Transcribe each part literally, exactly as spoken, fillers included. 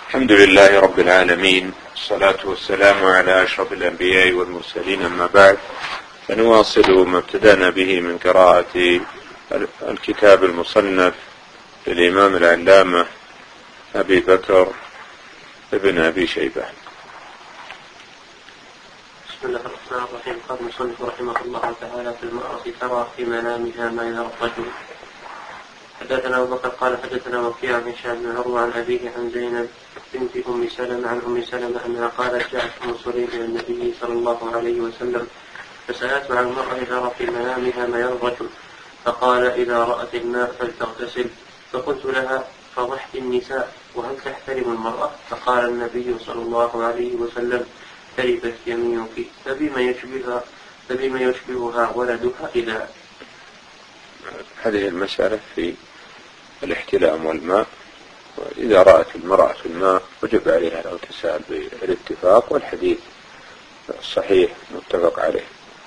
الحمد لله رب العالمين، والصلاة والسلام على أشرف الأنبياء والمرسلين، أما بعد، فنواصل ما ابتدأنا به من قراءة الكتاب المصنف للإمام العلامة أبي بكر ابن أبي شيبة. بسم الله الرحمن الرحيم. قال المصنف رحمه الله تعالى: في المرأة ترى في منامها ما يرى الرجل. حدثنا أبو بكر قال حدثنا وكيع عن هشام بن عروة عن أبيه عن زينب بنت أم سلمة عن أم سلمة أنها قالت: جاءت أم سليم إلى النبي صلى الله عليه وسلم فسألته عن المرأة ترى في منامها ما يرى الرجل، فقال: إذا رأت الماء فلتغتسل. فقلت لها: فضحت النساء وهل تحترم المرأة؟ فقال النبي صلى الله عليه وسلم: تربت يمينك، فبما يشبهها فبما يشبهها ولدها إذا. هذه المسألة في الاحتلام والماء، وإذا رأت المرأة الماء وجب عليها الاغتسال بالاتفاق، والحديث الصحيح متفق عليه.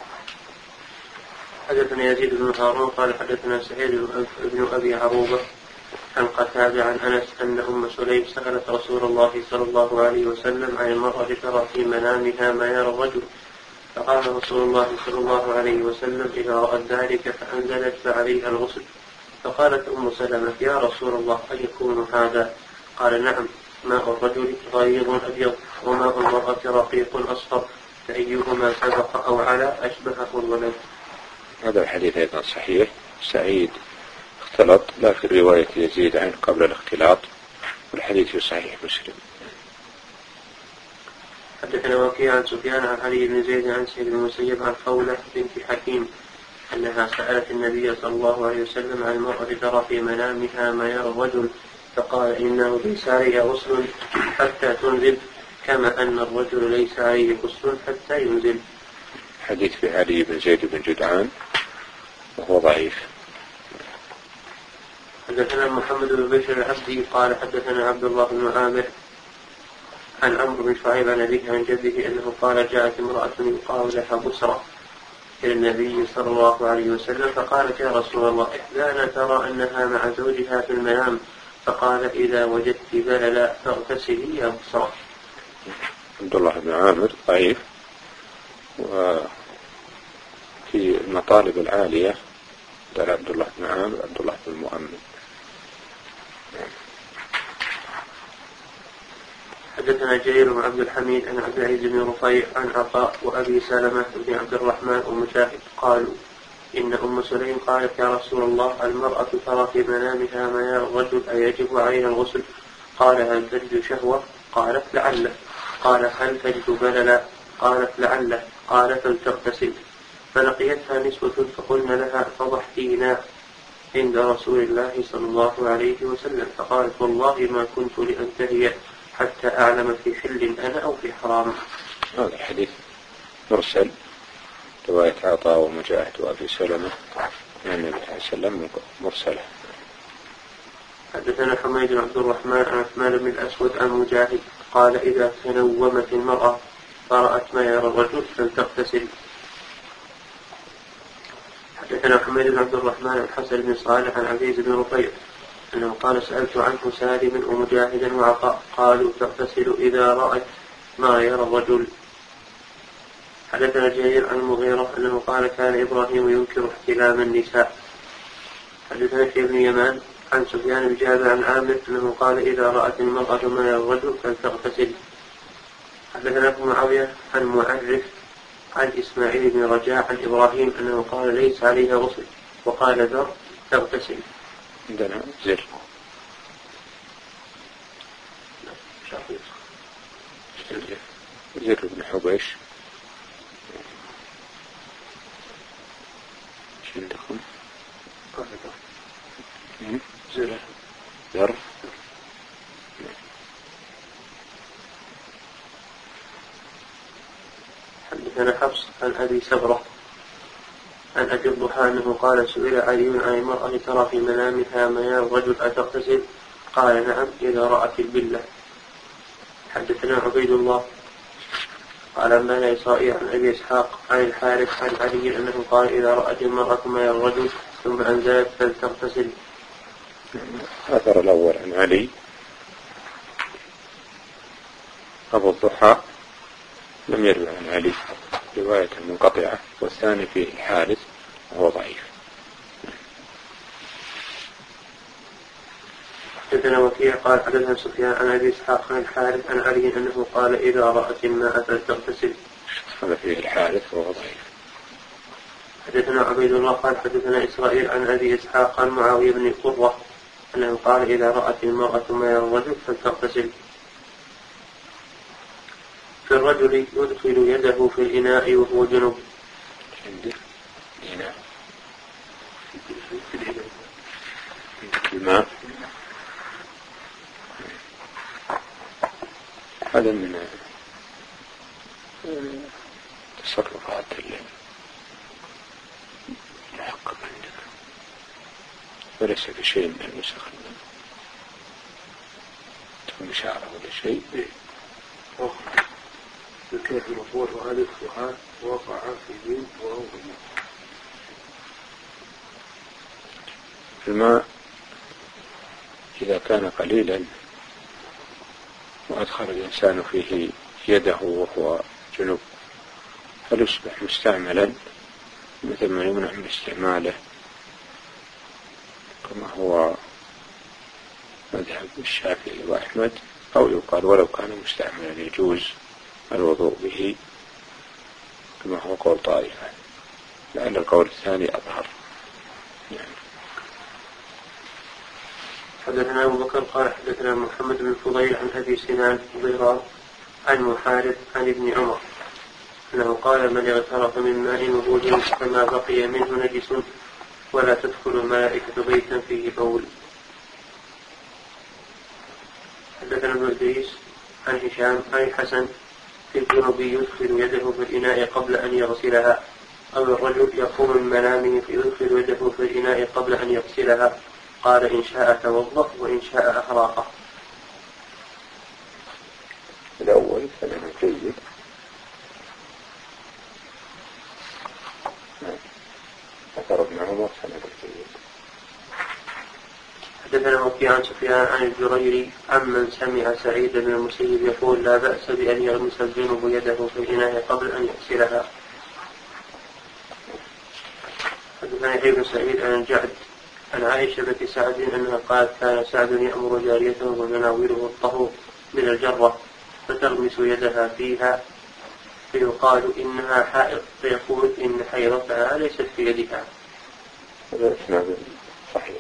حدثنا يزيد بن هارون قال حدثنا سعيد بن أبي عروبة عن قتادة عن أنس أن أم سليم سألت رسول الله صلى الله عليه وسلم عن المرأة ترى في منامها ما يرى الرجل، فقال رسول الله صلى الله عليه وسلم: إذا رأت ذلك فأنزلت فعليها الغسل. فقالت أم سلمة: يا رسول الله أيكون هذا؟ قال: نعم، ماء الرجل غليظ أبيض وماء المرأة رقيق أصفر، فأيهما سبق أو على أشبهه الولد. هذا الحديث أيضا صحيح. سعيد اختلط لا في رواية يزيد عن قبل الاختلاط، والحديث في صحيح مسلم. حدثنا وكيع عن سفيان عن علي بن زيد عن سعيد بن المسيب عن خولة بنت حكيم أنها سألت النبي صلى الله عليه وسلم عن المرأة ترى في منامها ما يرى الرجل، فقال: إنه ليس عليه غسل حتى تنزل، كما أن الرجل ليس عليه غسل حتى ينزل. حديث في علي بن زيد بن جدعان وهو ضعيف. حدثنا محمد بن بشر العبدي قال حدثنا عبد الله بن عامر عن عمرو بن شعيب عن أبيه عن جده أنه قال: جاءت امرأة يقال لها بسرى إلى النبي صلى الله عليه وسلم فقالت: يا رسول الله، إحدانا ترى أنها مع زوجها في المنام، فقال: إذا وجدت بللا فاغتسلي يا بسرى. عبد الله بن عامر ضعيف، وفي المطالب العالية قال عبد الله بن عامر عبد الله بن مؤمن. حدثنا جرير بن عبد الحميد عن عبد العزيز بن رفيع عن عطاء وأبي سلمة بن عبد الرحمن ومجاهد قالوا: إن أم سليم قالت: يا رسول الله، المرأة ترى في منامها ما يرى الرجل، أيجب عليها الغسل؟ قال: هل تجد شهوة؟ قالت: لعله. قال: هل تجد بللا؟ قالت: لعله. قال: فلتغتسل. فلقيتها نسوة فقلنا لها: فضحتينا عند رسول الله صلى الله عليه وسلم. فقالت: والله ما كنت لأنتهي حتى أعلم في حل أنا أو في حرام. هذا الحديث مرسل، رواية عطاء ومجاهد وأبي سلمة عن النبي صلى الله عليه وسلم مرسلة. حدثنا حميد بن عبد الرحمن عن عثمان بن الأسود عن مجاهد قال: إذا تنومت المرأة فرأت ما يرى الرجل فلتغتسل. حدثنا حميد بن عبد الرحمن عن حسن بن صالح عن عزيز بن رفيع أنه قال: سألت عنه سالم ومجاهدا وعطاء قالوا: تغتسل إذا رأت ما يرى الرجل. حدثنا جرير عن المغيرة أنه قال: كان إبراهيم ينكر احتلام النساء. حدثنا في ابن يمان عن سفيان بن جابر عن عامر أنه قال: إذا رأت المرأة ما يرى الرجل فلتغتسل. حدثنا ابن معاوية عن معرف عن إسماعيل بن رجاء عن إبراهيم أنه قال: ليس عليها غسل، وقال: ذر تغتسل. عندنا زر زر بن حبيش. ايش عندكم؟ زر زر حدثنا حفص عن أبي سبرة عن أبي الضحى أنه قال: سئل علي عن المرأة ترى في منامها ما يرى الرجل أتغتسل؟ قال: نعم، إذا رأت البلة. حدثنا عبيد الله قال: أنبأنا إسرائيل عن أبي إسحاق عن الحارث عن علي أنه قال: إذا رأت المرأة ما يرى الرجل ثم أنزلت فلتغتسل. الأثر الأول عن علي أبو الضحى لم يروي عن علي رواية منقطعة، والثاني فيه الحارث وهو ضعيف. حدثنا وكيع قال حدثنا سفيان عن أبي إسحاق عن الحارث عن علي أنه قال إذا رأت الماء فلتغتسل. هذا فيه الحارث وهو ضعيف. حدثنا عبيد الله قال حدثنا إسرائيل عن أبي إسحاق عن معاوية بن قرة أنه قال إذا رأت المرأة ما يرى الرجل فلتغتسل. في الرجل يدخل يده في الإناء وهو جنب. إناء الماء هذا من تصرفات المحقق عندك، وليس بشيء من النسخ تكون بشعره ولا شيء. الكيف المفروض وهذا السؤال وقع في دين وهو الماء إذا كان قليلا وأدخل الإنسان فيه يده وهو جنوب فليصبح مستعملا مثل ما يمنع من استعماله، كما هو مذهب الشافعي وأحمد، أو يقال ولو كان مستعملا يجوز الوضوء به كما هو قول طائفة، لأن القول الثاني أظهر. يعني حدثنا أبو بكر قال حدثنا محمد بن الفضيل عن أبي سنان ضرار عن محارب عن ابن عمر أنه قال من اغترف من ماء وهو فما بقي منه نجس ولا تدخل الملائكة بيتا فيه بول. حدثنا ابن إدريس عن هشام عن الحسن في الجنوب يدخل يده في الإناء قبل أن يغسلها، أو الرجل يقوم من منامه فيدخل يده في الإناء قبل أن يغسلها، قال إن شاء توضأ وإن شاء أحراقه. الأول سنة جيد. أثر ابن عمر سنة جيد. حدثنا وكيع عن سفيان عن الجريري عمن سمع سعيد بن المسيب يقول لا بأس بأن يغمس الجنب يده في الإناء قبل أن يغسلها. حدثنا يحيى بن سعيد عن الجعد عن عائشة بنت سعد أنها قالت كان سعد يأمر جاريته ويناوله الطهور من الجرة فتغمس يدها فيها فيقال إنها حائض فيقول إن حيضتها ليست في يدها. هذا إسناد صحيح.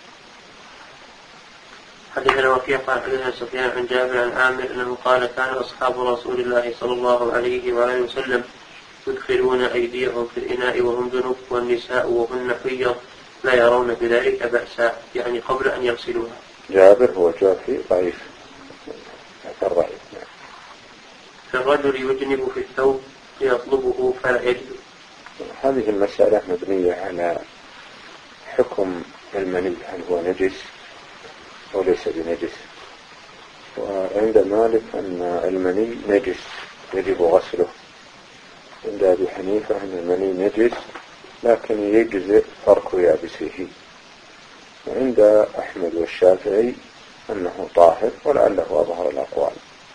حدثنا وكيع قال حدثنا سفيان عن جابر عن عامر أنه قال كان أصحاب رسول الله صلى الله عليه وآله وسلم يدخلون أيديهم في الإناء وهم جنب والنساء وهن حيض لا يرون بذلك بأسا، يعني قبل أن يغسلوها. جابر هو جافي ضعيف ضعيف. فالرجل يجنب في الثوب ليطلبه فلا يجد. هذه المسألة مبنية على حكم المني، هل هو نجس أو ليس بنجس. وعند مالك أن المني نجس يجب غسله، عند أبي حنيفة أن المني نجس لكن يجزئ فرق يابسه، وعند أحمد والشافعي أنه طاهر، ولعله أظهر الأقوال.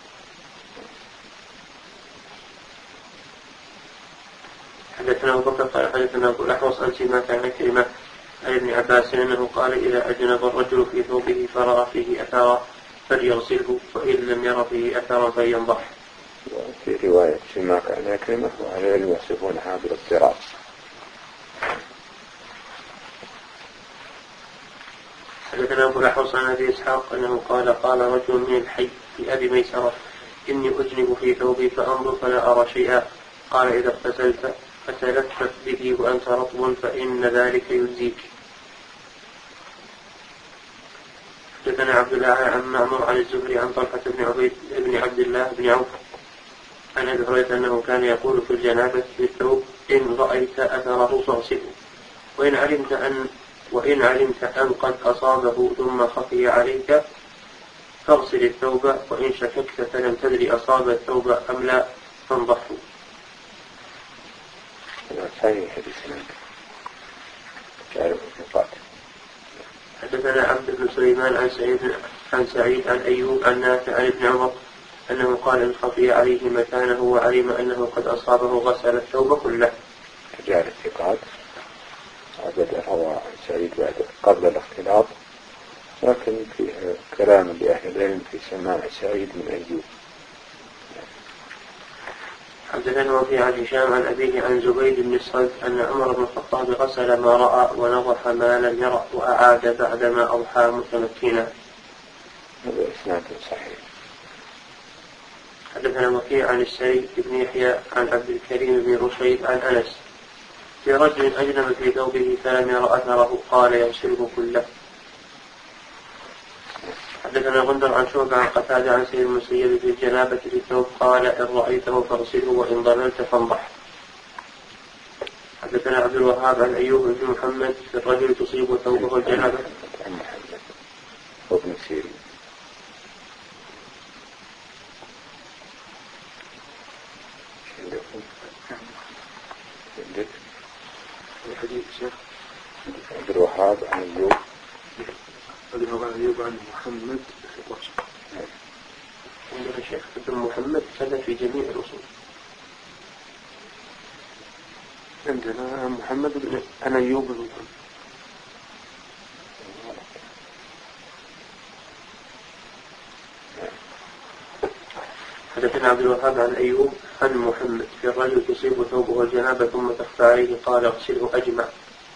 حدثنا أبو بكر قال حدثنا أبو الأحوص عن سماك عن كلمة عن ابن عباس أنه قال إذا أجنب الرجل في ثوبه فرأى فيه أثرا فليغسله، وإن لم ير فيه أثرا فلينضح. في رواية سماك عن كلمة وعلى العلم يصفونها بالاضطراب. حدثنا أبو الأحوص عن أبي إسحاق أنه قال قال رجل من الحي لأبي ميسرة إني أجنب في ثوبي فأنظر فلا أرى شيئا، قال إذا اغتسلت فتلفت به وأنت رطب فإن ذلك يجزيك. حدثنا عبد الله عن معمر عن الزهري عن طلحة بن عبيد بن عبد الله بن عوف عن أبي هريرة أنه كان يقول في الجنابة في الثوب إن رأيت أثره فاغسله، وإن علمت أن وإن علمت أن قد أصابه ثم خفي عليك فاغسل الثوب، وإن شككت فلم تدري أصاب الثوب أم لا فانضحه. ثاني حديثنا حدثنا عبد بن سليمان عن سعيد عن سعيد عن أيوب عن نافع عن ابن عمر أنه قال إن خفي عليه مكانه وعلم أنه قد أصابه غسل الثوب كله. رجال الثقات بدأ هو سعيد بعد قبل الاختلاط، لكن في كلام لأهل العلم في سماع سعيد من أيوب. حدثنا وفي عن هشام عن أبيه عن زبيد بن الصلت أن عمر بن الخطاب غسل ما رأى ونضح ما لم يرى وأعاد بعدما أضحى متمكنا. هذا إسناد صحيح. حدثنا وكيع عن السيد بن يحيى عن عبد الكريم بن رشيد عن أنس في رجل أجنب في ثوبه فلم ير أثره قال يغسله كله. حدثنا غندر عن شعبة عن قتادة عن سيد المسيب في الجنابة في الثوب قال إن رأيته فاغسله وإن ضللت فانضح. حدثنا عبد الوهاب عن أيوب بن محمد في الرجل تصيب ثوبه الجنابة. وابن سيرين. الحديث شيخ عبد الوهاب عن أيوب عن أيوب عن محمد في الرجل. عندنا الشيخ ابن محمد كذا في جميع الأصول. عندنا محمد بن أنا أيوب بن محمد. حدثنا عبد الوهاب عن أيوب عن محمد في الرجل تصيب ثوبه الجنابة ثم تخفى عليه قال اغسله أجمع.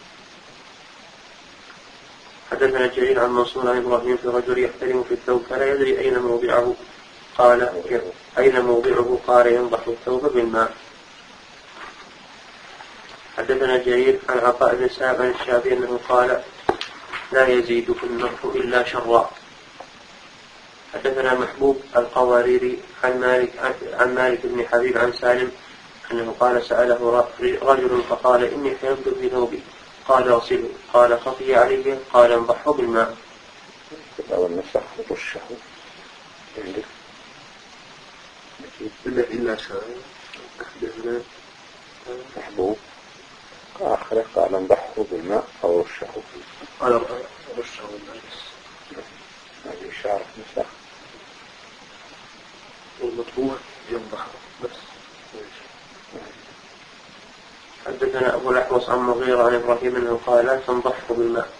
حدثنا جرير عن منصور عن إبراهيم في رجل يحترم في الثوب فلا يدري أين موضعه قال أين موضعه قال ينضح الثوب بالماء. حدثنا جرير عن عطاء بن سعد عن الشافعي أنه قال لا يزيد في النضح إلا شرا. حدثنا محبوب القواريري عن مالك عن مالك بن حبيب عن سالم أنه قال سأله رجل فقال إني حيضت في ثوبي قال اغسله قال خفي عليه قال انضحه بالماء. أو النسخ رشه عندك إلا إلا شرا. حدثنا محبوب آخر قال انضحه بالماء أو رشه. قال رشه بالماء. هذه إشارة نسخ. والمطبوع ينضح بس. حدثنا أبو الأحوص عن مغيرة عن إبراهيم أنه قال لا تنضحه بالماء.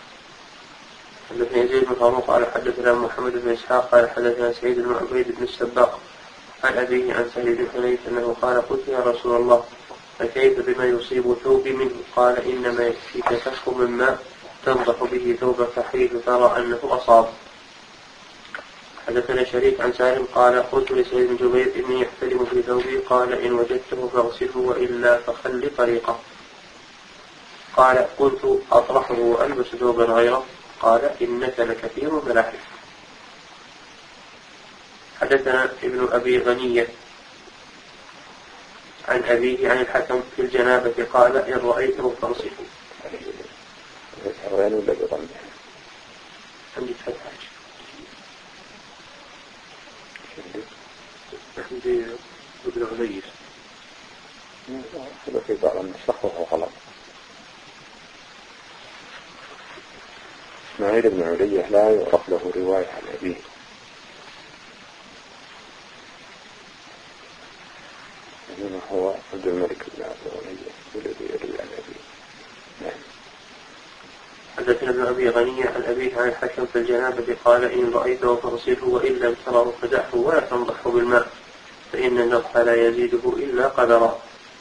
حدثنا يزيد بن فاروق قال حدثنا محمد بن إسحاق قال حدثنا سعيد بن عبيد بن السباق عن أبيه عن سعيد بن حنيف أنه قال قلت يا رسول الله فكيف بما يصيب ثوبي منه قال إنما يكفيك كف من ماء تنضح به ثوبك حيث ترى أنه أصاب. حدثنا شريك عن سالم قال قلت لسيد بن جبير إني يحترم في ثوبي قال إن وجدته فاغسله وإلا فخل طريقه. قال قلت أطرحه وألبس ثوبا غيره قال إنك لكثير ملاحظ. حدثنا ابن أبي غنية عن أبيه عن الحكم في الجنابة قال إن رأيته فاغسله. وين ولا بضمه؟ عندي فتحة. عندي ابن غنية. هذا في بعض النسخ وهو غلط. إسماعيل بن علية لا يعرف له رواية عن أبيه. إنما هو عبد الملك بن عبد الغنية الذي يروي عن أبيه. نعم. حدثنا ابن أبي غنية عن أبيه عن الحكم في الجنابة قال إن رأيته فاغسله وإن لم تره فدعه ولا تنضحه بالماء فإن النضح لا يزيده إلا قدرا.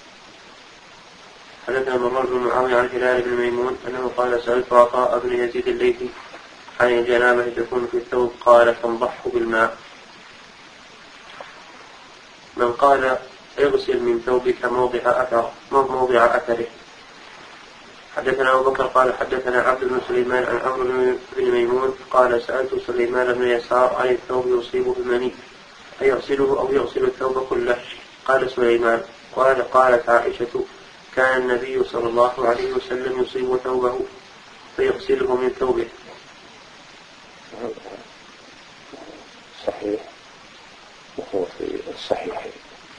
حدثنا مرار بن معاوية عن هلال بن ميمون أنه قال سألت عطاء بن يزيد الليثي عن الجنابة تكون في الثوب قال تنضحه بالماء. من قال اغسل من ثوبك موضع أثر موضع أثره. حدثنا أبو بكر قال حدثنا عبد بن سليمان عن عمرو بن ميمون قال سألت سليمان بن يسار عن الثوب يصيبه المني أيغسله أو يغسل الثوب كله قال سليمان قال قالت عائشة كان النبي صلى الله عليه وسلم يصيب ثوبه فيغسله من ثوبه. صحيح وهو في الصحيحين.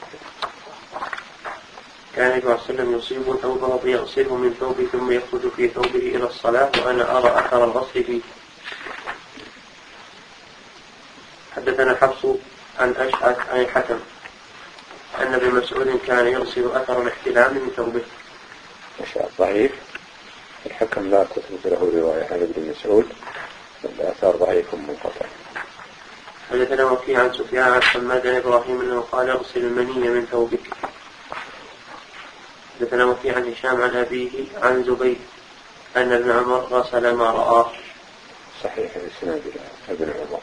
كان النبي صلى الله عليه وسلم يصيب ثوبه فيغسله من ثوبه ثم يخرج في ثوبه إلى الصلاة وأنا أرى أثر الغسل فيه. حدثنا حفص عن أشعث عن الحكم أن ابن مسعود كان يغسل أثر الاحتلام من ثوبه. أشعث ضعيف، الحكم لا تثبت له رواية عن ابن مسعود، الآثار ضعيف منقطع. حدثنا وكيع عن سفيان عن حماد بن إبراهيم أنه قال اغسل المني من ثوبك. حدثنا وكيع عن هشام عن أبيه عن زبيد أن ابن عمر غسل ما رآه. صحيح الإسناد ابن عمر.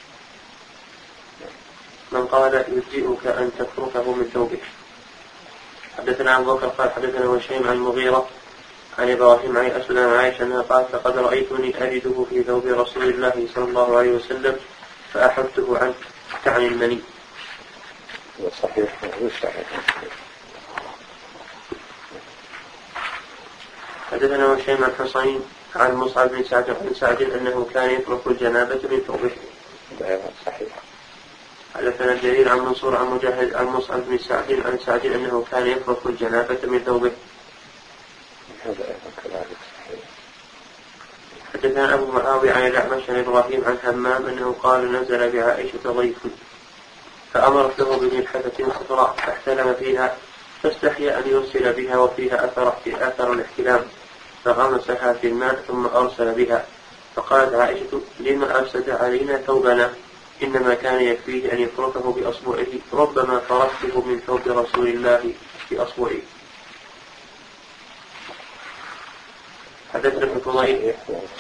من قال يجزئك أن تتركه من ثوبك. حدثنا أبو بكر قال حدثنا وشيم عن المغيرة عن إبراهيم عن أسود عن عائشة أنها قالت لقد رأيتني أجده في ثوب رسول الله صلى الله عليه وسلم فأحبته عنه، تعني المني. صحيح صحيح. حدثنا وشيم عن حصين عن مصعب بن سعد عن سعد أنه كان يترك الجنابة من ثوبه. صحيح. حدثنا الجرير عن منصور عن مجاهد عن مصعب بن سعد عن سعد أنه كان يترك الجنابة من ثوبه. حدثنا أبو معاوية عن الأعمش عن إبراهيم عن همام أنه قال نزل بعائشة ضيف فأمرت له بملحفة خضراء فاحتلم فيها فاستحيا أن يرسل بها وفيها أثر, أثر الاحتلام فغمسها في الماء ثم أرسل بها. فقالت عائشة لما أفسد علينا ثوبنا، إنما كان يكفيه أن يفركه بأصبعه، ربما فركته من ثوب رسول الله بأصبعه. حدثنا ابن فضيل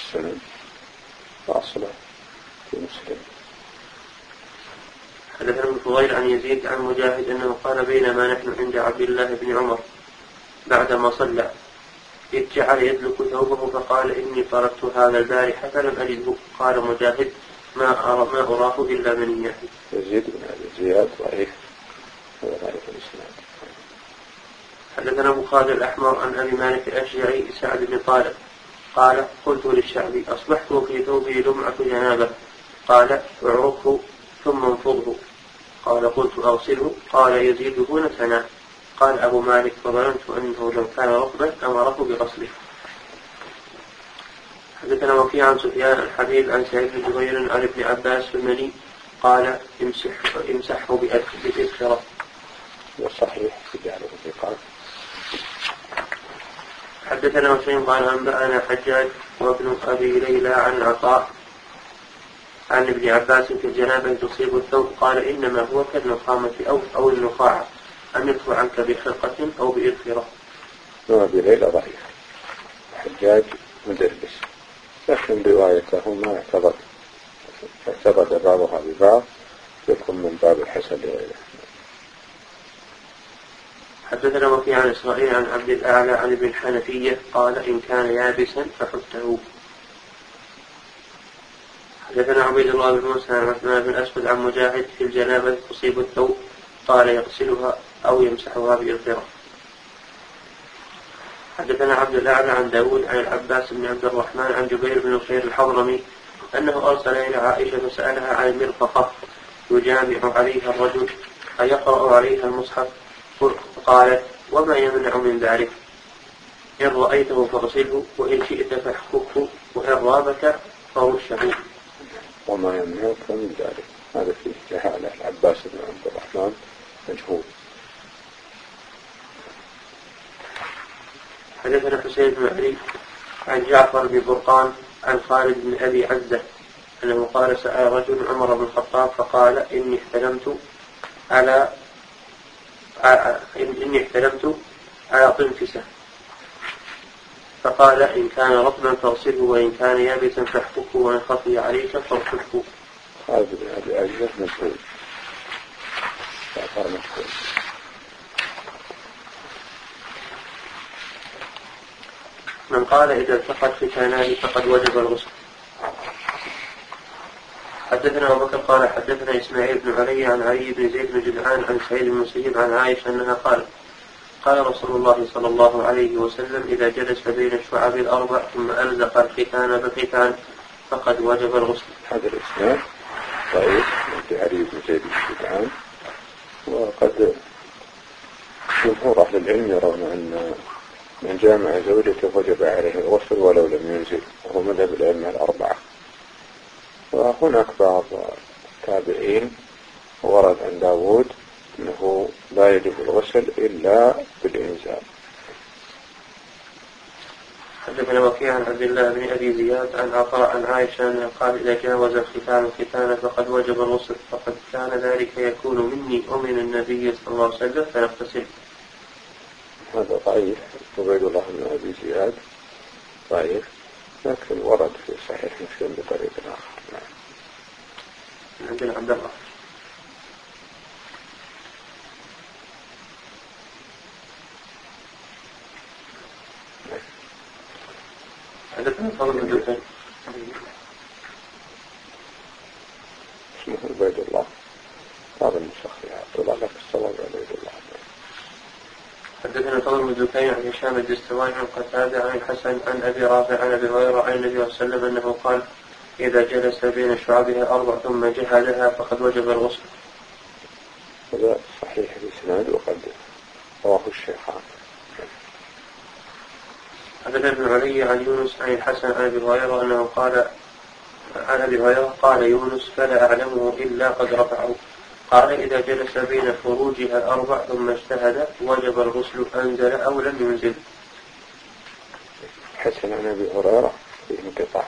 حدثنا ابن فضيل عن يزيد عن مجاهد أنه قال بينما نحن عند عبد الله بن عمر بعدما صلى إذ جعل يدلك ثوبه فقال إني فركت هذا البارحة فلم أجده. قال مجاهد ما أرى ما أراه إلا منية. يزيد بن أبي زياد ضعيف وضعيف الإسناد. حدثنا أبو خالد الأحمر عن أبي مالك الأشجعي سعد بن طالب قال قلت للشعبي أصبحت في ثوبي لمعة جنابة، قال اعرفه ثم انفضه. قال قلت أغسله، قال يزيده نتنا. قال أبو مالك فظننت أنه لو كان رطبا أمره بغسله. حدثنا وكيع عن سفيان الحبيب عن سعيد بن جبير عن ابن عباس في المني قال امسح امسحه بالإذخرة. وصحيح تجعله ثقات. حدثنا وشيء قال أنبأنا حجاج وابن أبي ليلى عن عطاء عن ابن عباس في الجنابة تصيب الثوب قال إنما هو كالنخامة أو أو النخاعة أن يدفع عنك بخرقة أو بإذخرة. أبي ليلى ضعيف، حجاج مدرس، لكن روايته ما اعتبر اعتبر بعضها ببعض يكون من باب الحسن لغيره. حدثنا وكيع عن إسرائيل عن عبد الأعلى عن ابن الحنفية قال إن كان يابسا فحته. حدثنا عبيد الله بن موسى عن عثمان بن أسود عن مجاهد في الجنابة تصيب الثوب قال يغسلها أو يمسحها بإذخرة. حدثنا عبد الأعلى عن داود عن العباس بن عبد الرحمن عن جبير بن خير الحضرمي أنه أرسل إلى عائشة فسألها عن المرفقة يجامع عليها الرجل أيقرأ عليها المصحف؟ قالت وما يمنع من ذلك؟ إن رأيته فاغسله وإن شئت فاحككه وإن رابك فرشه. وما يمنعك من ذلك هذا فيه جهالة. العباس بن عبد الرحمن مجهول. حدثنا حسين بن علي عن جعفر بن برقان عن خالد بن أبي عزة أنه قال سأل رجل عمر بن الخطاب فقال إني احتلمت على إني احتلمت على طنفسة، فقال إن كان رطبا فاغسله وإن كان يابسا فاحككه وإن خفي عليك فارككه. خالد بن أبي عزة مجهول. جعفر مجهول. من قال إذا التقت ختانان فقد وجب الغسل. حدثنا أبو بكر قال حدثنا إسماعيل بن علي عن علي بن زيد بن جدعان عن سعيد بن المسيب عن عائشة أنها قالت قال رسول الله صلى الله عليه وسلم إذا جلس بين الشعب الأربع ثم ألزق الختان بختان فقد وجب الغسل. هذا الإسناد ضعيف في علي بن زيد بن جدعان، وقد جمهور أهل العلم يرون أن من جامع زوجته وجب عليه الغسل ولو لم ينزل، وهو مذهب الأئمة الأربعة. وهناك بعض التابعين ورد عن داود أنه لا يجب الغسل إلا بالإنزال. حدثنا وكيع عن عبد الله بن أبي زياد عن عطاء عن عائشة أنه قال إذا جاوز الختان ختانا فقد وجب الغسل، فقد كان ذلك يكون مني ومن النبي صلى الله عليه وسلم فنغتسل. هذا ضعيف. عبيد الله بن أبي زياد ضعيف، لكن ورد في صحيح مسلم بطريق آخر. نعم. عندنا عبد الله. حدثنا فضل بن دكين. اسمه عبيد الله. هذا النسخ طلع لك الصواب عبيد الله. حدثنا فضل بن دكين عن هشام الدستوائي عن قتادة عن الحسن عن أبي رافع عن أبي هريرة عن النبي صلى الله عليه وسلم أنه قال إذا جلس بين شعبها أربع ثم جهدها فقد وجب الغسل. هذا صحيح الإسناد وقد رواه الشيخان. حدثنا ابن علي عن يونس عن الحسن عن أبي هريرة أنه قال عن أبي هريرة قال يونس فلا أعلمه إلا قد رفعه. قال إذا جلس بين فروجها أربع ثم اجتهد وجب الغسل أنزل أو لم ينزل. حسن عن أبي هريرة في انقطاع.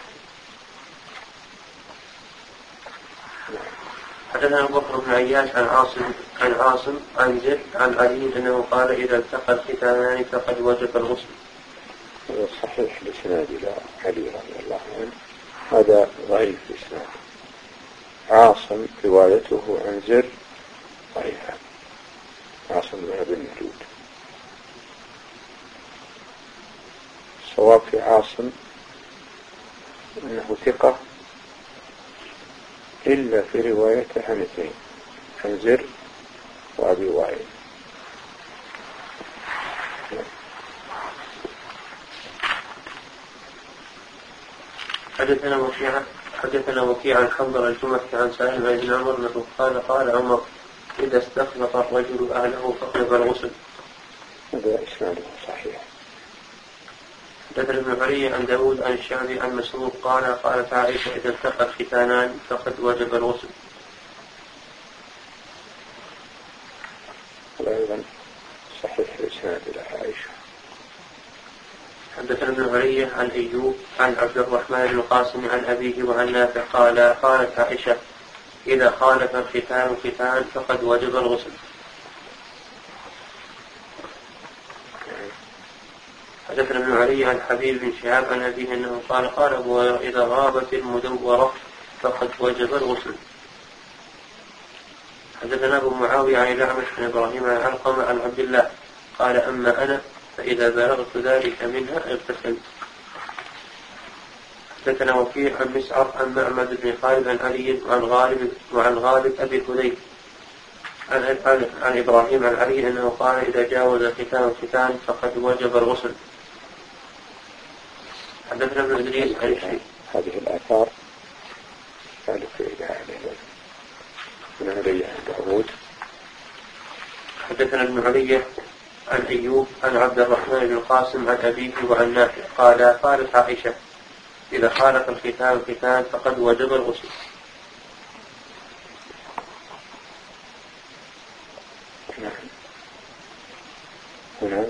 حدثنا أبو بكر بن عياش عن عاصم عن عاصم عن زيد عن علي أنه قال إذا التقى الختانان فقد وجب الغسل. هذا صحيح الإسناد إلى علي رضي الله عنه. هذا ضعيف الإسناد. عاصم روايته عن زر ضعيفة. عاصم بن أبي النجود. الصواب في عاصم أنه ثقة إلا في روايته عن اثنين، عن زر وأبي وائل. حدثنا وكيع حدثنا وكيع عن حنظل الجمحي عن سالم بن عمر أنه قال قال عمر إذا استخلط الرجل أهله فقد الغسل. هذا إسناده صحيح. حدثنا ابن علي عن داود عن الشعبي عن مسروق قال قالت عائشة إذا التقى الختانان فقد وجب الغسل. أيضا صحيح الإسناد إلى عائشة. حدثنا ابن علي عن أيوب عن عبد الرحمن بن القاسم عن أبيه وعن نافع قال قالت عائشة إذا خالف الختان ختان فقد وجب الغسل. حدثنا ابن علي عن حبيب بن شهاب عن أبيه أنه قال قال أبو هريرة إذا غابت المدورة فقد وجب الغسل. حدثنا أبو معاوية عن الأعمش عن إبراهيم عن علقمة عن عبد الله قال أما أنا فإذا بلغت ذلك منها اغتسلت. حدثنا وكيع عن مسعر عن معمد بن خالد عن علي وعن غالب وعن غالب أبي الهذيل عن, عن, عن إبراهيم عن علي أنه قال إذا جاوز الختان ختان فقد وجب الغسل. حدثنا ابن إدريس عن شيء هذه الآثار قالوا في إلى من علي عن داود. حدثنا ابن علي عن أيوب عن عبد الرحمن بن القاسم عن أبيه وعن نافع قال قالت عائشة إذا خالف الختان ختان فقد وجب الغسل. هنا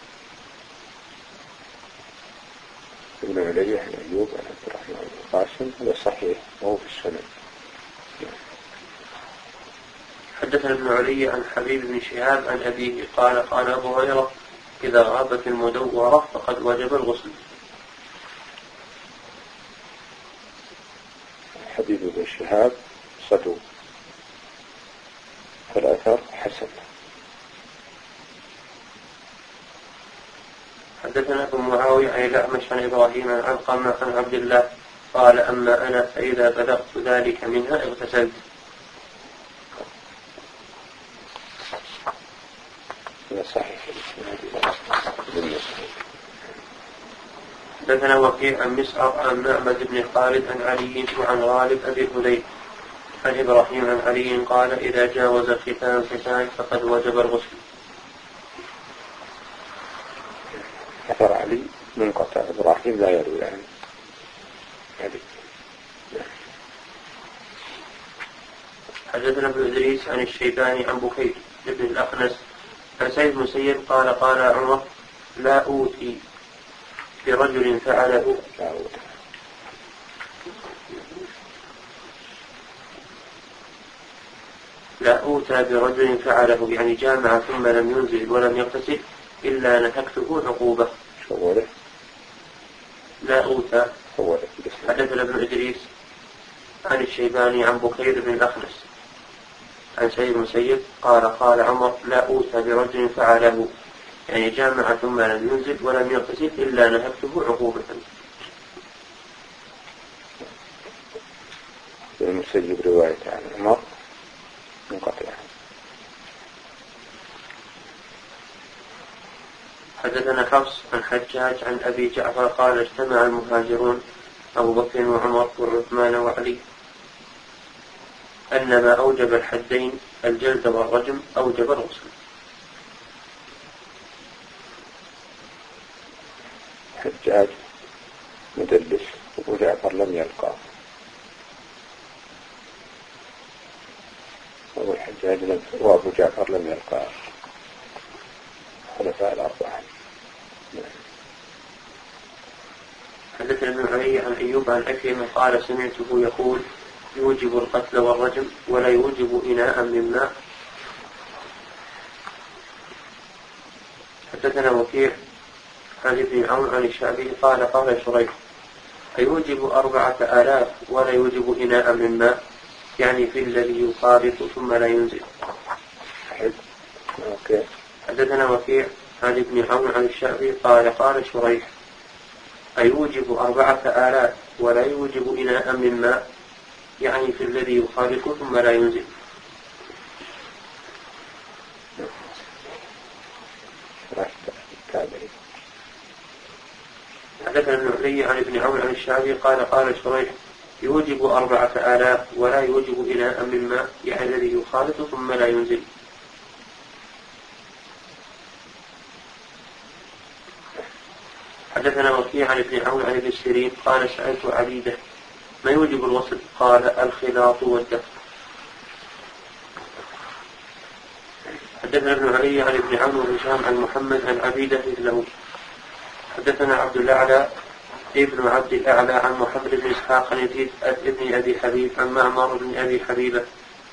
ابن علي عن أيوب عن عبد الرحمن بن القاسم هذا صحيح وهو في السنن. حدثنا ابن علي عن حبيب بن شهاب عن أبيه قال قال أبو هريرة إذا غابت المدورة فقد وجب الغسل. حبيب بن شهاب صدوق فالأثر حسن. حدثنا ابو معاوية عن الأعمش عن إبراهيم عن علقمة عن عبد الله قال أما أنا فإذا بلغت ذلك منها اغتسلت. صحيح. حدثنا وكيع عن مسعر عن معمد بن خالد عن علي وعن غالب أبي الهذيل عن إبراهيم عن علي قال إذا جاوز الختان ختان فقد وجب الغسل. أثر علي منقطع. إبراهيم لا يروي عنه علي. حدثنا ابن إدريس عن الشيباني عن بكير بن الأخنس عن سعيد بن المسيب قال قال عمر لا أوتي برجل فعله لا أوتى برجل فعله يعني جامع ثم لم ينزل ولم يغتسل إلا نهكته عقوبة. لا أوتى. حدثنا ابن إدريس عن الشيباني عن بكير بن الأخنس عن سعيد بن المسيب قال قال عمر لا أوتى برجل فعله يعني جامع ثم لم ينزل ولم يغتسل إلا نهكته عقوبة. المسيب رواية عن عمر منقطعة. حدثنا حفص عن حجاج عن أبي جعفر قال اجتمع المهاجرون أبو بكر وعمر وعثمان وعلي أن ما أوجب الحدين الجلد والرجم أوجب الغسل. حجاج مدلس أبو جعفر لم يلقاه أبو الحجاج وأبو جعفر لم يلقاه خلفاء الأربعة. حدثنا ابن علي عن أيوب عن أكرم قال سمعته يقول يوجب القتل والرجم ولا يوجب إناء من ماء. حدثنا وكيع عن ابن عون عن الشعبي قال قال شريح أيوجب أربعة آلاف ولا يوجب إناء من ماء يعني في الذي يخالط ثم لا ينزل. حدثنا وكيع عن ابن عون عن الشعبي قال قال شريح أيوجب أربعة آلاف ولا يوجب إناء من ماء يعني في الذي يخالط ثم لا ينزل. حدثنا ابن علي عن ابن عون عن الشعبي قال قال شريح يوجب أربعة آلاف ولا يوجب إناء من ماء يعني الذي يخالط ثم لا ينزل. حدثنا وكيع عن ابن عون عن ابن سيرين قال سألت عبيدة ما يوجب الوصل قال الخلاط والدفع. حدثنا ابن علي عن ابن عون وهشام عن محمد عن عبيدة مثله. حدثنا عبد الأعلى ابن عبد الأعلى عن محمد بن إسحاق عن يزيد ابن أبي حبيب عن معمر بن أبي حبيبة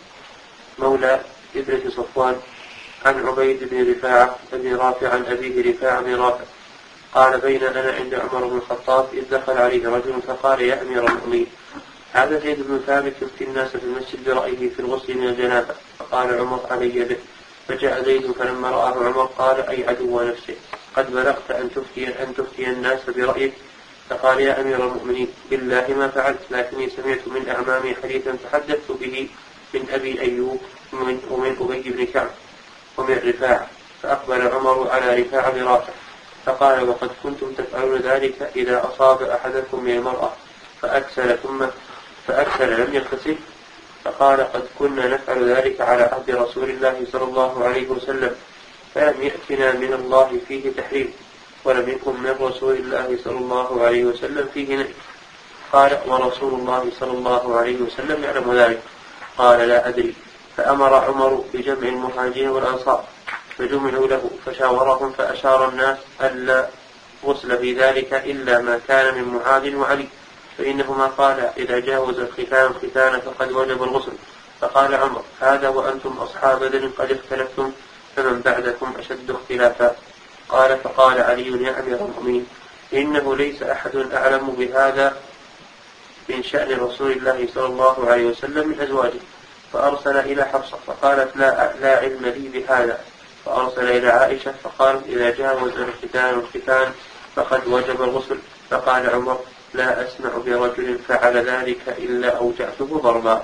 مولى ابنة صفوان عن عبيد بن رفاعة بن رافع عن أبيه رفاعة بن رافع قال بين أنا عند عمر بن الخطاب إذ دخل عليه رجل فقال يا أمير المؤمنين هذا زيد بن ثابت يفتي الناس في المسجد برأيه في الغسل من الجنابة فقال عمر علي به. فجاء زيد فلما رآه عمر قال أي عدو نفسه قد بلغت أن تفتي, أن تفتي الناس برأيك. فقال يا أمير المؤمنين بالله ما فعلت لكني سمعت من أعمامي حديثا تحدثت به من أبي أيوب ومن, ومن أبي بن كعب ومن رفاعة. فأقبل عمر على رفاعة بن رافع فقال وقد كنتم تفعلون ذلك إذا أصاب أحدكم من المرأة فأكسل ثم فأكسل لم يغتسل. فقال قد كنا نفعل ذلك على عهد رسول الله صلى الله عليه وسلم فلم يأتنا من الله فيه تحريم ولم يكن من رسول الله صلى الله عليه وسلم فيه نهي. قال ورسول الله صلى الله عليه وسلم يعلم ذلك. قال لا أدري. فأمر عمر بجمع المهاجرين والأنصار فجمعوا له فشاورهم فأشار الناس ألا غسل في ذلك إلا ما كان من معاذ وعلي فإنهما قال إذا جاوز الختان ختان فقد وجب الغسل. فقال عمر هذا وأنتم أصحاب بدر قد اختلفتم فمن بعدكم أشد اختلافا. قال فقال علي يا أمير المؤمنين إنه ليس أحد أعلم بهذا من شأن رسول الله صلى الله عليه وسلم من أزواجه. فأرسل إلى حفصة فقالت لا, لا علم لي بهذا. فأرسل إلى عائشة فقالت إذا جاوز الختان الختان فقد وجب الغسل. فقال عمر لا أسمع برجل فعل ذلك إلا أوجعته ضربا.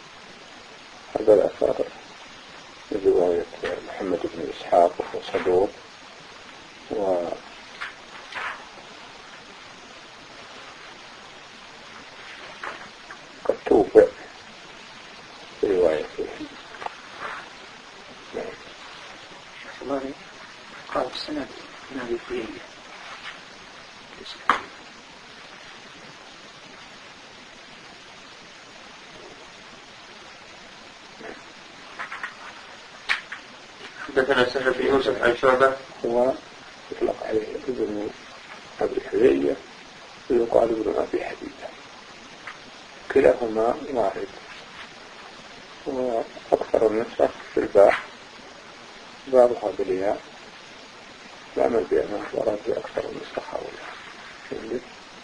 هذا الأثر من رواية محمد بن إسحاق وهو صدوق و قد توفى في روايته. الله قال السند من هذه الكلية حدثنا سهل بن يوسف عن شعبة. هو يطلق عليه ابن أبي حذية ويقال ابن أبي حديدة، كلاهما واحد. وأكثر النسخ في الباء بعضها بالياء، العمل بأنه ورد بأكثر النسخ هؤلاء.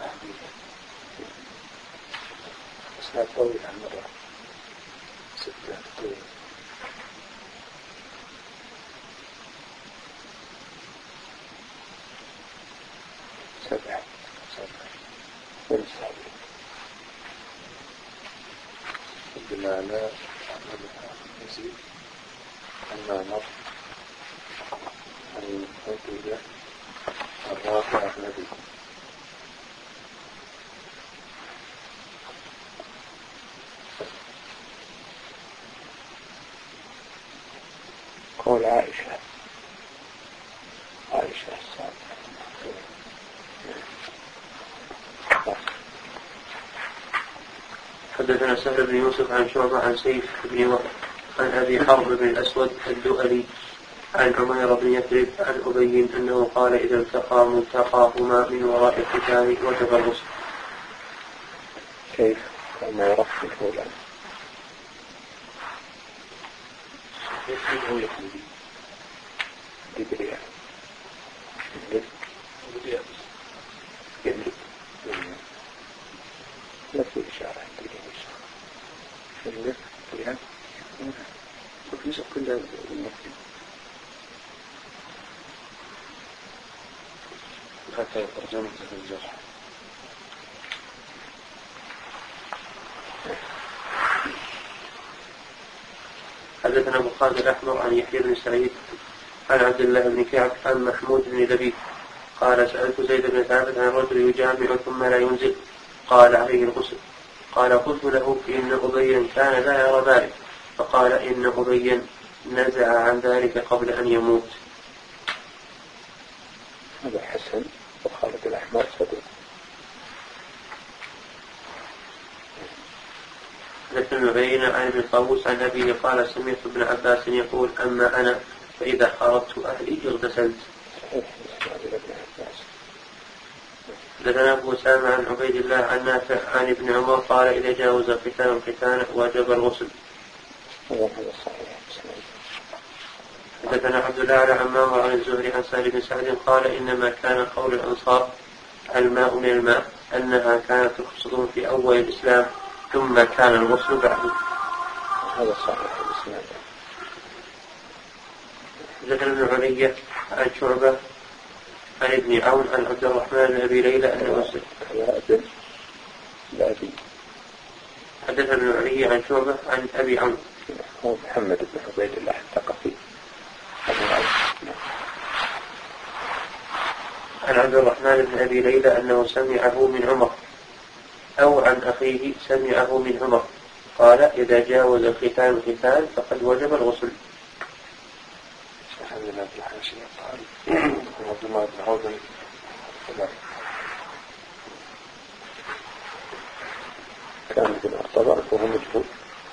أسناد طويل عن مرة ستة طويل. سبعة سبعة ونسابة بما لا أعملها نزيد أما نظر عن المنطقة الرافع أحمدي. قول عائشة عائشة السابقة. حدثنا سهل بن يوسف عن شعبة عن سيف بن وهب عن أبي حرب بن الأسود الدؤلي عن عمير بن يثرب عن أبي أنه قال إذا التقى ملتقاهما من وراء الختان وجب الغسل. كيف؟ كما يرفض فولا يكفيه يكفيه دبريا لا في إشارة اللف فيها وفي نسخ كلها المفتن حتى ترجمة الجرح. حدثنا أبو خالد الأحمر عن يحيى بن سعيد عن عبد الله بن كعب عن محمود بن لبيد قال سألت زيد بن ثابت عن رجل يجامع ثم لا ينزل قال عليه الغسل. قال قلت له إن أبيا كان لا يرى ذلك، فقال إن أبيا نزع عن ذلك قبل أن يموت. هذا حسن. وخالد الأحمر صدق. حدثنا بين عن ابن طاووس عن أبيه قال سمعت ابن عباس يقول أما أنا فإذا خرجت أهلي اغتسلت. حدثنا أبو أسامة عن عبيد الله عن نافع عن ابن عمر قال إذا جاوز الختان الختان وجب الغسل. حدثنا عبد الله عن معمر عن الزهري عن سالم بن سعد قال إنما كان قول الأنصار الماء من الماء أنها كانت تقصدهم في أول الإسلام ثم كان الغسل بعده. هذا صحيح الإسلام. حدثنا ابن علية عن شعبة عن ابن عون عن عبد الرحمن بن أبي ليلى أنه الأبي. حدثنا ابن علية عن شعبة عن أبي عون هو محمد بن عبيد الله الثقفي عن عبد الرحمن بن أبي ليلى أنه سمعه من عمر أو عن أخيه سمعه من عمر قال إذا جاوز الختان الختان فقد وجب الغسل. الحمد لله في الحاشية قال عبد الله بن عوض كان ابن أرطبع وهو مجهول.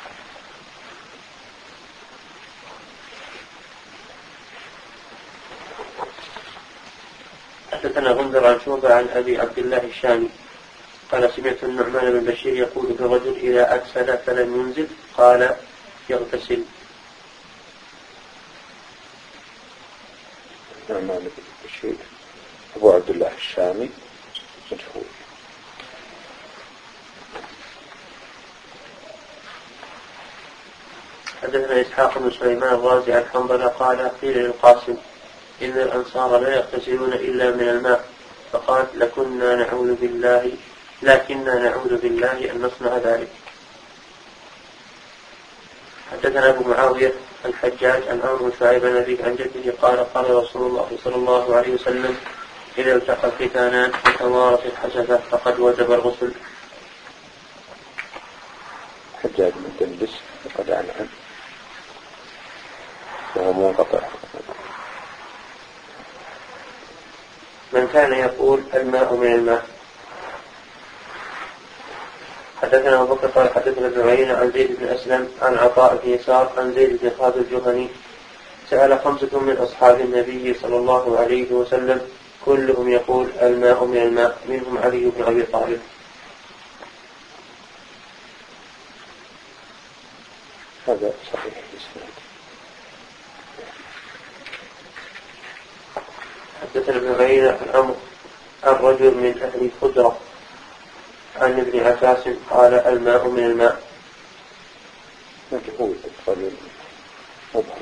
حدثنا غندر عن شعبة عن أبي عبد الله الشامي قال سمعت النعمان بن بشير يقول بالرجل إذا أكسل فلم ينزل قال يغتسل. النعمان بن بشير أبو عبد الله الشامي مجهول. حدثنا إسحاق بن سليمان الرازي عن حنظلة قال قيل للقاسم إن الأنصار لا يغتسلون إلا من الماء فقال لكنا نعوذ بالله لكننا نعوذ بالله أن نصنع ذلك. حدثنا أبو معاوية الحجاج عن عمرو بن شعيب عن أبيه عن جده قال قال رسول الله صلى الله عليه وسلم إذا التقى الختانان وتوارت الحسفة فقد وجب الغسل. حجاج بن دندس وقد عنعن وهو منقطع. من كان يقول الماء من الماء. حدثنا أبو بكر قال حدثنا ابن عيينة عن زيد بن أسلم عن عطاء بن يسار عن زيد بن خالد الجهني سأل خمسة من أصحاب النبي صلى الله عليه وسلم كلهم يقول الماء من الماء، منهم علي بن أبي طالب. هذا صحيح الإسناد. حدثنا ابن عيينة عن عمرو الرجل من أهل الخدرة عن ابن عباس قال الماء من الماء. مجهول القليل مبهم.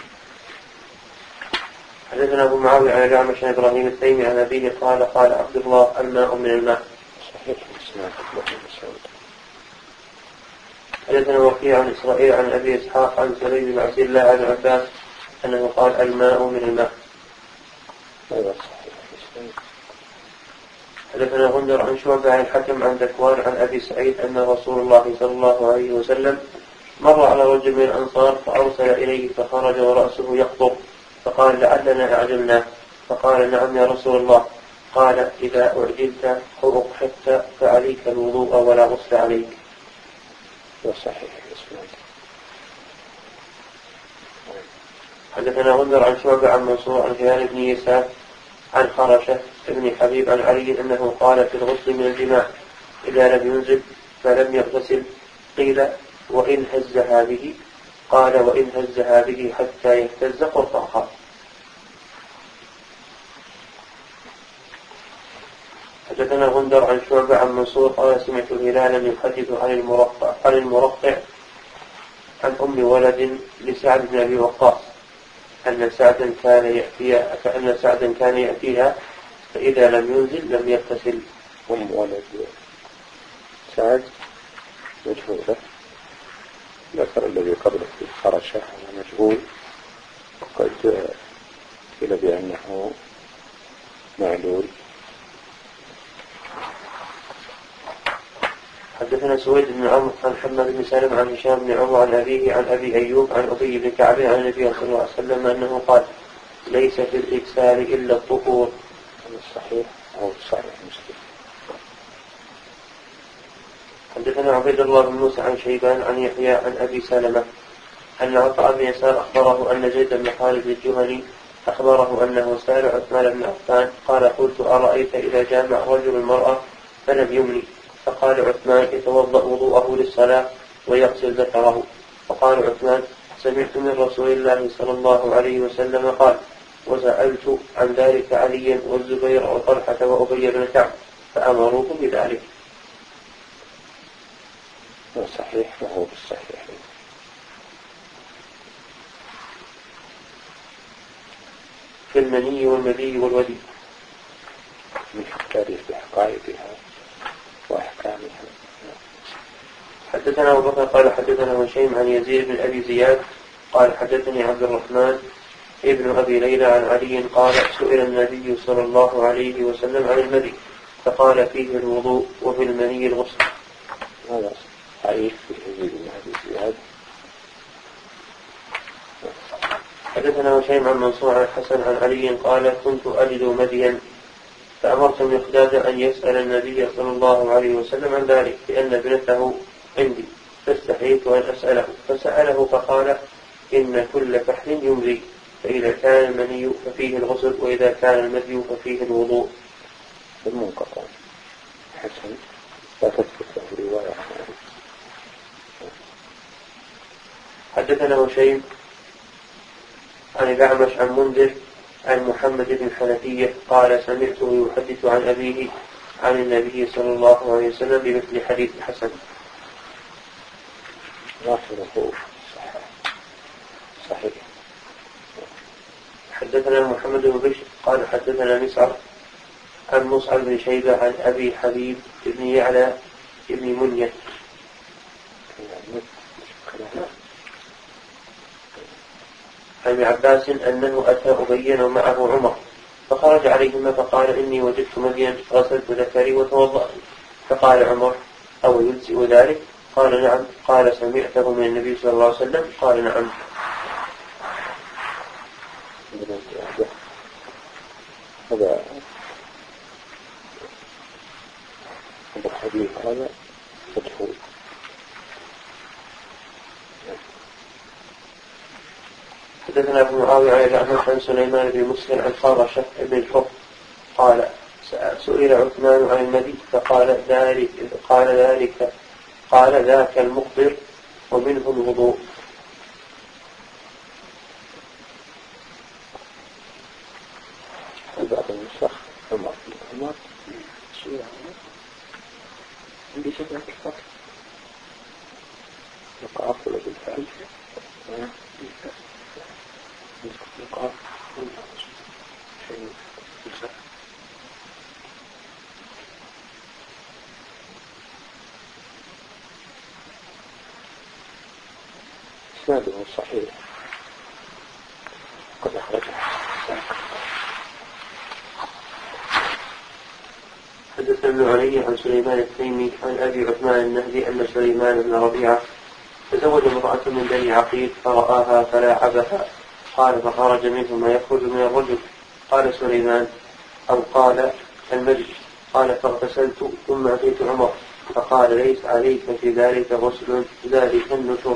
حدثنا أبو معاوية عن الأعمش عن إبراهيم التيمي عن أبيه قال قال عبد الله الماء من الماء. صحيح الإسناد. حدثنا وكيع عن إسرائيل عن أبي إسحاق عن سليم بن عبد الله عن عباس أنه قال الماء من الماء. هذا صحيح الإسناد. حدثنا غندر عن شعبة عن الحكم عن ذكوان عن أبي سعيد أن رسول الله صلى الله عليه وسلم مر على رجل من الأنصار فأرسل إليه فخرج ورأسه يخطر فقال لعلنا أعجلنا، فقال نعم يا رسول الله. قال إذا أعجلت أو أقحفت فعليك الوضوء ولا غسل عليك. وصحيح الإسناد. حدثنا غندر عن شعبة عن منصور عن هلال بن يسار عن خرشة بن حبيب عن علي أنه قال في الغسل من الجماع إذا لم ينزل فلم يغتسل. قيل وإن هزها به؟ قال وإن هزها به حتى يهتز قرطاقا. حدثنا غندر عن شعبة عن منصور قال سمعت هلالا يحدث عن المرقع عن المرقع عن أم ولد لسعد بن أبي وقاص أن سعدا كان يأتيها فأن سعدا كان يأتيها فإذا لم ينزل لم يغتسل. أم ولد سعد مجهولة. ذكر الذي قبله في خرشة مجهول، وقد قيل بأنه معلول. حدثنا سويد بن عمرو عن حماد بن سالم عن هشام بن عمرو عن أبيه عن أبي أيوب عن أبي بن كعب عن النبي صلى الله عليه وسلم أنه قال ليس في الإكسال إلا الطهور. الصحيح أو صحيح مسلم. حدثنا عبيد الله بن موسى عن شيبان عن يحيى عن أبي سلمة أن عطاء بن يسار أخبره أن زيد بن خالد الجهني أخبره أنه سأل عثمان بن عفان قال قلت أرأيت إذا جامع رجل المرأة فلم يمني؟ فقال عثمان يتوضأ وضوءه للصلاة ويغسل ذكره. فقال عثمان سمعت من رسول الله صلى الله عليه وسلم قال وسألت عن ذلك عليا والزبير وطلحة وأبي بن كعب فأمروه بذلك. صحيح وهو بالصحيح. في المني والمذي والودي من التاريخ بحقائقها وأحكامها. حدثنا أبو بكر قال حدثنا هشيم عن يزيد بن أبي زياد قال حدثني عبد الرحمن ابن أبي ليلى عن علي قال سئل النبي صلى الله عليه وسلم عن المذي فقال فيه الوضوء وفي المني الغسل. هذا صحيح في يزيد بن أبي زياد. حدثنا هشيم عن منصور عن الحسن عن علي قال كنت أجد مذيا فأمرت المقداد أن يسأل النبي صلى الله عليه وسلم عن ذلك لأن ابنته عندي فاستحييت أن أسأله فسأله فقال إن كل فحل يمضي فإذا كان المني ففيه الغسل وإذا كان المذي ففيه الوضوء. المنقطع حسن لا تثبت له رواية. حدثنا هشيم عن الأعمش عن منذر عن محمد بن حنفية قال سمعته يحدث عن أبيه عن النبي صلى الله عليه وسلم بمثل حديث حسن. ظاهره صحيح. حدثنا محمد بن بشر قال حدثنا مسعر عن مصعب بن شيبة عن أبي حبيب بن يعلى بن منية عن ابن عباس أنه أتى أبين ومعه عمر فخرج عليهما فقال إني وجدت مذيا غسلت ذكري وتوضأت. فقال عمر أو يجزئ ذلك؟ قال نعم. قال سمعته من النبي صلى الله عليه وسلم؟ قال نعم. هذا الحديث هذا مدخول. حدثنا ابو معاوية عن الأعمش عن سليمان بن مسلم عن فرشة بن الحر قال سئل عثمان عن المدي فقال ذلك قال ذلك قال ذاك المقبر ومنه الوضوء. بعض النسخ عمر عمر سئل عمر عندي شبه الفتح نقاط ولا بالفعل نقاط شيء نسخ إسناده صحيح قد أخرجه. حدثنا ابن علي عن سليمان التيمي عن أبي عثمان النهدي أن سليمان بن ربيعة تزوج امرأة من بني عقيل فرآها فلاعبها قال فخرج منه ما يخرج من الرجل. قال سليمان أو قال المجد قال فاغتسلت ثم أتيت عمر فقال ليس عليك في ذلك غسل ذلك النشر.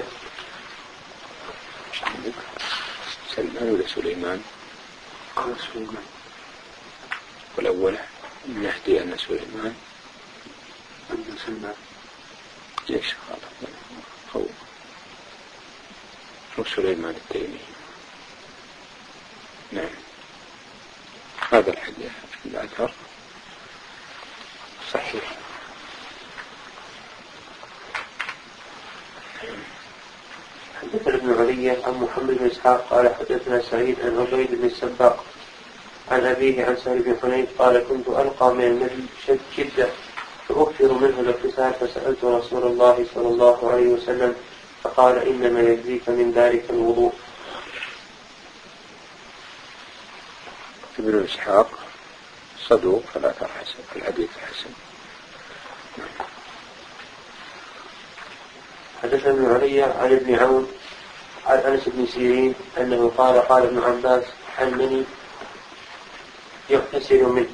سلمان ولا سليمان؟ قال سليمان والأول نهدي أن سليمان أن سلمان ليش هذا هو هو سليمان التيمي. نعم هذا الحديث الأثر صحيح. حدثنا ابن علي عن محمد بن إسحاق قال حدثنا سعيد عن عبيد بن السباق عن أبيه عن سهل بن حنين قال كنت ألقى من المدي شدة فأكثر منه الاغتسال فسألت رسول الله صلى الله عليه وسلم فقال إنما يجزيك من ذلك الوضوء. ابن إسحاق صدوق فلا تحسن الحديث حسن. حدثنا ابن علي عن ابن عون عن أنس بن سيرين أنه قال قال ابن عباس عن مني يغتسل منه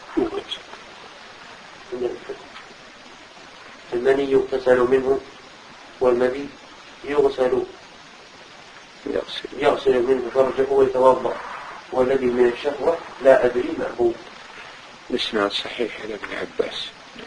المني يغتسل منه والمذي يغسل يغسل, يغسل منه فرجه ويتوضأ والذي من الشهوة لا أدري ما هو. الإسناد صحيح إلى ابن عباس.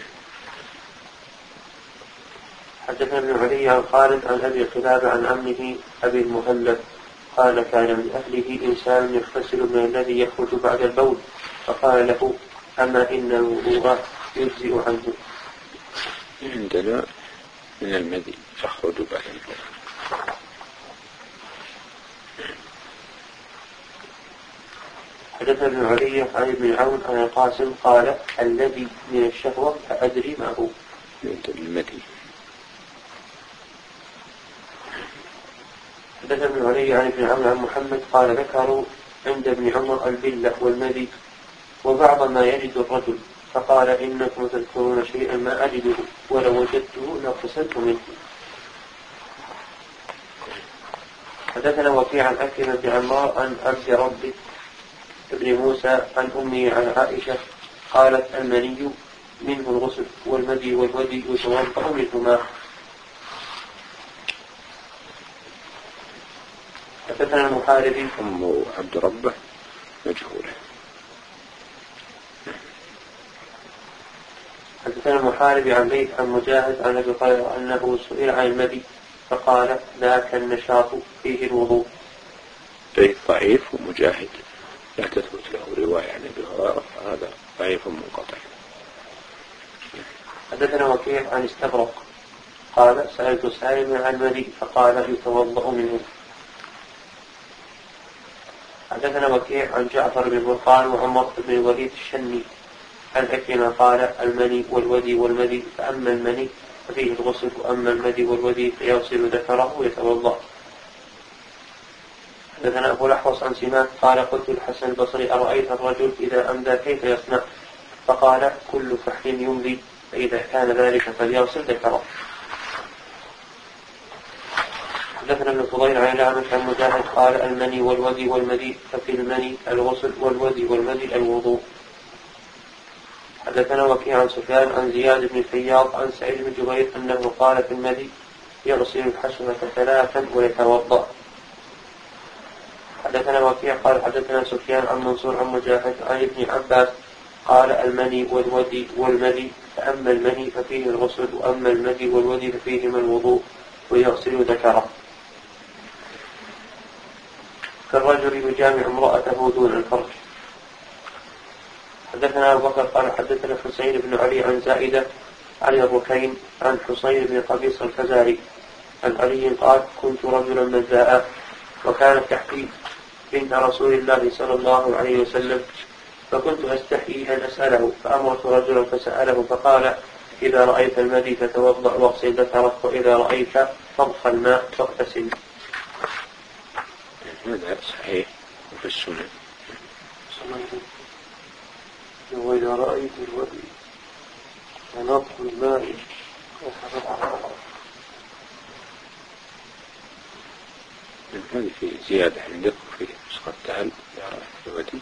حدثنا ابن علي عن خالد عن أبي قلابة عن عمه أبي المهلب قال كان من أهله إنسان يغتسل من الذي يخرج بعد البول فقال له أما إن الوضوء يجزئ عنه. عندنا من المذي يخرج بعد البول. حدثنا ابن علي عن ابن عون عن القاسم قال الذي من الشهوة فأدري ما هو. من المذي. حدثنا ابن علي عن ابن عمرو عن محمد قال ذكروا عند ابن عمر البلة والمذي وبعض ما يجد الرجل فقال إنكم تذكرون شيئا ما أجده ولو وجدته لاغتسلت منه. حدثنا وكيع عن أكرمة بن عمار عن عبد ربه ابن موسى عن أمه عن عائشة قالت المني منه الغسل والمذي والودي يتوضأ منهما. حدثنا المحاربي أم عبد ربه مجهولة. حدثنا المحاربي عن بيت عن مجاهد عن أبي هريرة أنه سئل عن المذي فقال ذاك النشاط فيه الوضوء. بيت ضعيف ومجاهد لا تثبت له رواية عن أبي هريرة هذا ضعيف منقطع. حدثنا وكيع عن استبرق قال سألت سالما عن المذي فقال يتوضأ منه. حدثنا وكيع عن جعفر بن برقان وعمر بن الوليد الشني عن أكرمة قال المني والودي والمذي فأما المني ففيه الغسل وأما المذي والودي فيغسل ذكره ويتوضأ. حدثنا أبو الأحوص عن سماك قال قلت الحسن البصري أرأيت الرجل إذا أمدى كيف يصنع فقال كل فحل يمضي فإذا كان ذلك فليغسل ذكره. حدثنا ابن فضيل عن الأعمش عن مجاهد قال المني والودي والمذي ففي المني الغسل والودي والمذي الوضوء. حدثنا وكيع عن سفيان عن زياد بن الفياض عن سعيد بن جبير أنه قال في المذي يغسل الحشمة ثلاثا ويتوضأ. حدثنا وكيع قال حدثنا سفيان عن منصور عن مجاهد عن ابن عباس قال المني والودي والمدي فأما المني ففيه الغسل وأما المدي والودي ففيهما الوضوء ويغسل ذكره. كالرجل يجامع امرأته دون الفرج. حدثنا أبو بكر قال حدثنا حسين بن علي عن زائدة عن الركين عن حسين بن قبيص الفزاري عن علي قال كنت رجلا مزاء وكانت تحتي بنت رسول الله صلى الله عليه وسلم فكنت أستحيي أن أسأله فأمرت رجلا فسأله فقال إذا رأيت المدي فتوضأ واغسل ذكرك وإذا رأيت فاضخ الماء فاغتسل. هذا صحيح وفي السنة. وإذا رأيت الودي فنضح الماء هذه في زيادة عندك في نسخة تعال إذا رأيت الودي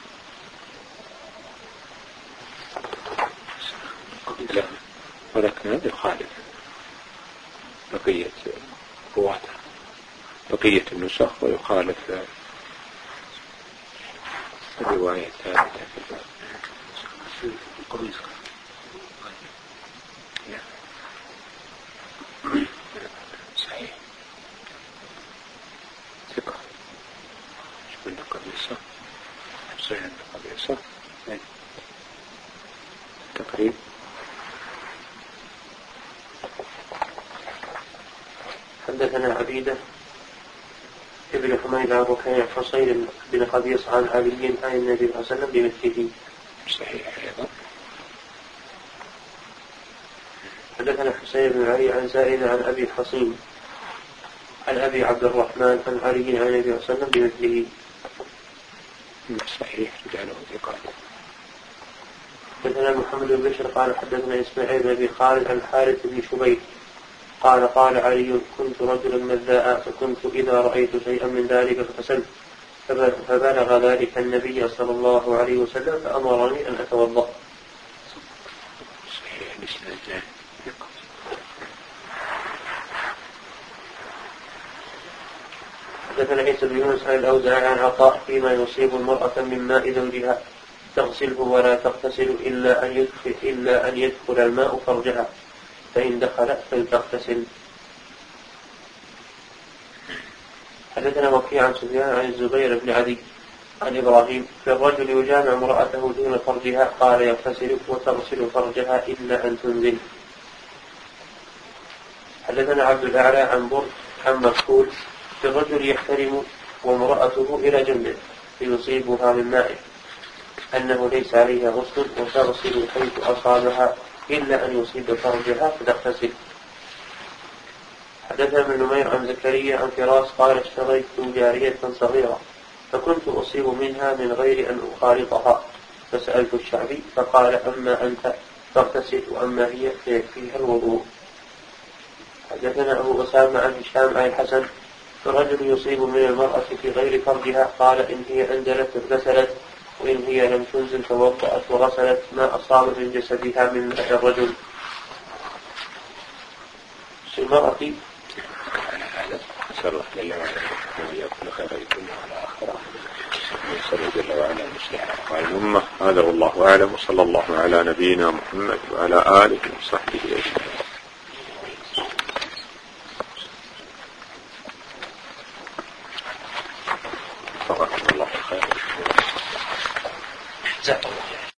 لا ولكن هذا يخالف بقية رواتها بقية النسخ ويخالف الرواية الثالثة في القميص. صحيح ثقة شو عندك قميصة حسين عندك قميصة تقريب. حدثنا عبيدة ابن حميد عن ركين حسين بن قبيص عن علي عن النبي صلى الله عليه وسلم بمثله. صحيح أيضا. حدثنا حسين بن علي عن زائدة عن أبي حصين عن أبي عبد الرحمن عن علي عن النبي صلى الله عليه وسلم بمثله. صحيح رجاله ثقات. حدثنا محمد بن بشر قال حدثنا إسماعيل بن أبي خالد عن الحارث بن شبيب قال قال علي كنت رجلا مذاء فكنت إذا رأيت شيئا من ذلك فغسلت فبلغ ذلك النبي صلى الله عليه وسلم فأمرني أن أتوضأ. صحيح الإسناد. حدثنا عيسى بن يونس عن الأوزاعي عن عطاء فيما يصيب المرأة من ماء زوجها تغسله ولا تغتسل إلا أن يدخل, إلا أن يدخل الماء فرجها فإن دخل فلتغتسل. حدثنا وكيع عن سفيان عن الزبير بن عدي عن إبراهيم فالرجل يجامع امرأته دون فرجها قال يغتسل وتغسل فرجها إلا أن تنزل. حدثنا عبد الأعلى عن برد عن مكحول في الرجل يحترم وامرأته إلى جنبه فيصيبها من مائه أنه ليس عليها غسل وتغسل حيث أصابها إلا أن يصيب فرجها فتغتسل. حدثنا ابن نمير عن زكريا عن فراس قال اشتريت جارية صغيرة فكنت أصيب منها من غير أن أخالطها فسألت الشعبي فقال أما أنت فاغتسل وأما هي فيها الوضوء. حدثنا أبو أسامة عن هشام عن الحسن فالرجل يصيب من المرأة في غير فرجها قال إن هي أنزلت اغتسلت وإن هي لم تنزل توضأت وغسلت ما أصاب من جسدها من ماء الرجل. المرأة نسأل الله جل وعلا أن يكون خير الدنيا والآخرة نسأل جل وعلا المصلح أحوال الأمة. هذا والله أعلم وصلى الله على نبينا محمد وعلى آله وصحبه أجمعين.